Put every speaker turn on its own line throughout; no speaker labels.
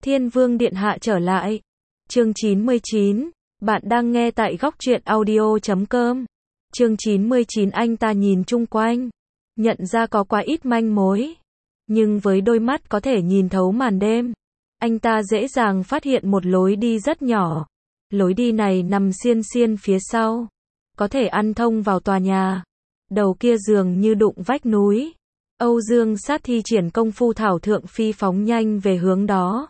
Thiên Vương Điện Hạ trở lại. Chương 99. Bạn đang nghe tại góc truyện audio.com. Chương 99. Anh ta nhìn chung quanh, nhận ra có quá ít manh mối, nhưng với đôi mắt có thể nhìn thấu màn đêm, anh ta dễ dàng phát hiện một lối đi rất nhỏ. Lối đi này nằm xiên xiên phía sau, có thể ăn thông vào tòa nhà. Đầu kia dường như đụng vách núi. Âu Dương Sát thi triển công phu thảo thượng phi phóng nhanh về hướng đó.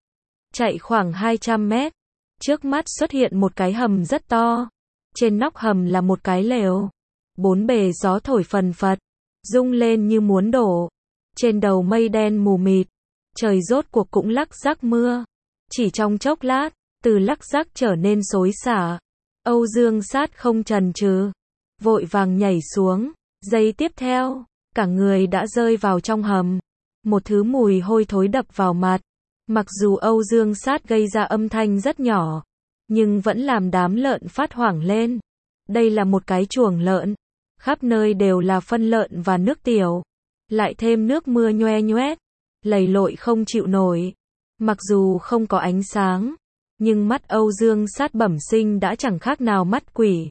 Chạy khoảng 200 mét, trước mắt xuất hiện một cái hầm rất to. Trên nóc hầm là một cái lều. Bốn bề gió thổi phần phật, rung lên như muốn đổ. Trên đầu mây đen mù mịt, trời rốt cuộc cũng lắc rắc mưa. Chỉ trong chốc lát, từ lắc rắc trở nên xối xả. Âu Dương Sát không chần chừ, vội vàng nhảy xuống. Giây tiếp theo, cả người đã rơi vào trong hầm. Một thứ mùi hôi thối đập vào mặt. Mặc dù Âu Dương Sát gây ra âm thanh rất nhỏ, nhưng vẫn làm đám lợn phát hoảng lên. Đây là một cái chuồng lợn, khắp nơi đều là phân lợn và nước tiểu, lại thêm nước mưa nhoe nhoét, lầy lội không chịu nổi. Mặc dù không có ánh sáng, nhưng mắt Âu Dương Sát bẩm sinh đã chẳng khác nào mắt quỷ.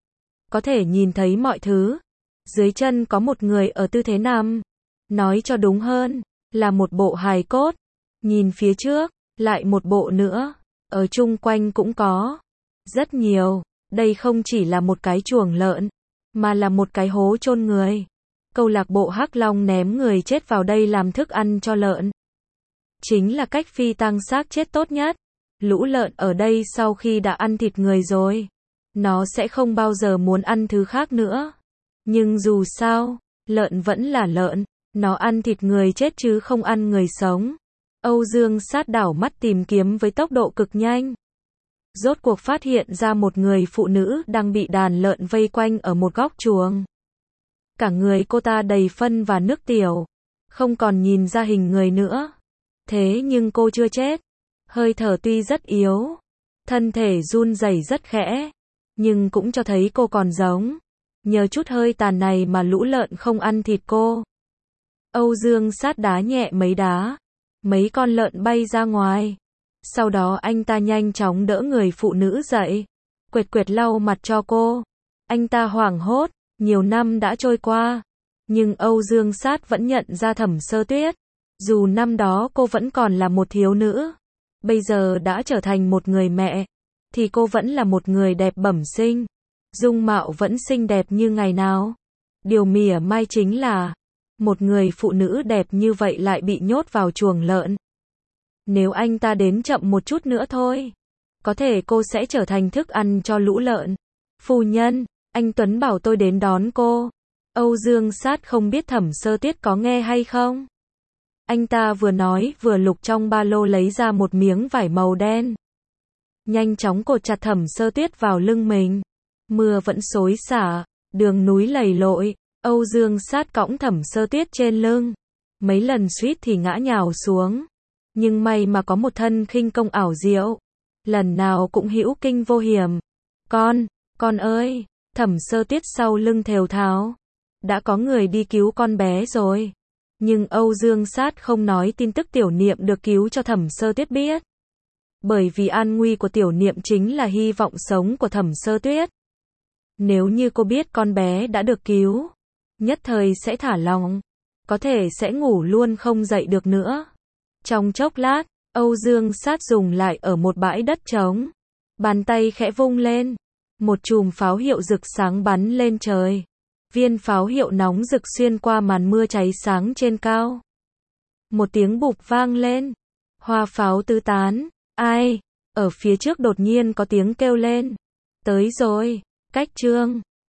Có thể nhìn thấy mọi thứ. Dưới chân có một người ở tư thế nằm, nói cho đúng hơn, là một bộ hài cốt. Nhìn phía trước, lại một bộ nữa, ở chung quanh cũng có. Rất nhiều, đây không chỉ là một cái chuồng lợn, mà là một cái hố chôn người. Câu lạc bộ Hắc Long ném người chết vào đây làm thức ăn cho lợn. Chính là cách phi tang xác chết tốt nhất. Lũ lợn ở đây sau khi đã ăn thịt người rồi, nó sẽ không bao giờ muốn ăn thứ khác nữa. Nhưng dù sao, lợn vẫn là lợn, nó ăn thịt người chết chứ không ăn người sống. Âu Dương Sát đảo mắt tìm kiếm với tốc độ cực nhanh. Rốt cuộc phát hiện ra một người phụ nữ đang bị đàn lợn vây quanh ở một góc chuồng. Cả người cô ta đầy phân và nước tiểu, không còn nhìn ra hình người nữa. Thế nhưng cô chưa chết. Hơi thở tuy rất yếu, thân thể run rẩy rất khẽ, nhưng cũng cho thấy cô còn sống. Nhờ chút hơi tàn này mà lũ lợn không ăn thịt cô. Âu Dương Sát đá nhẹ mấy đá, mấy con lợn bay ra ngoài. Sau đó anh ta nhanh chóng đỡ người phụ nữ dậy, quệt quệt lau mặt cho cô. Anh ta hoảng hốt, nhiều năm đã trôi qua, nhưng Âu Dương Sát vẫn nhận ra Thẩm Sơ Tuyết. Dù năm đó cô vẫn còn là một thiếu nữ, bây giờ đã trở thành một người mẹ, thì cô vẫn là một người đẹp bẩm sinh. Dung mạo vẫn xinh đẹp như ngày nào. Điều mỉa mai chính là, một người phụ nữ đẹp như vậy lại bị nhốt vào chuồng lợn. Nếu anh ta đến chậm một chút nữa thôi, có thể cô sẽ trở thành thức ăn cho lũ lợn. Phu nhân, anh Tuấn bảo tôi đến đón cô. Âu Dương Sát không biết Thẩm Sơ Tuyết có nghe hay không. Anh ta vừa nói vừa lục trong ba lô lấy ra một miếng vải màu đen. Nhanh chóng cột chặt Thẩm Sơ Tuyết vào lưng mình. Mưa vẫn xối xả, đường núi lầy lội. Âu Dương Sát cõng Thẩm Sơ Tuyết trên lưng. Mấy lần suýt thì ngã nhào xuống. Nhưng may mà có một thân khinh công ảo diệu. Lần nào cũng hữu kinh vô hiểm. Con ơi, Thẩm Sơ Tuyết sau lưng thều thào. Đã có người đi cứu con bé rồi. Nhưng Âu Dương Sát không nói tin tức Tiểu Niệm được cứu cho Thẩm Sơ Tuyết biết. Bởi vì an nguy của Tiểu Niệm chính là hy vọng sống của Thẩm Sơ Tuyết. Nếu như cô biết con bé đã được cứu, nhất thời sẽ thả lòng, có thể sẽ ngủ luôn không dậy được nữa. Trong chốc lát, Âu Dương Sát dùng lại ở một bãi đất trống. Bàn tay khẽ vung lên, một chùm pháo hiệu rực sáng bắn lên trời. Viên pháo hiệu nóng rực xuyên qua màn mưa cháy sáng trên cao. Một tiếng bụp vang lên, hoa pháo tứ tán. Ai? Ở phía trước đột nhiên có tiếng kêu lên. Tới rồi, cách trương.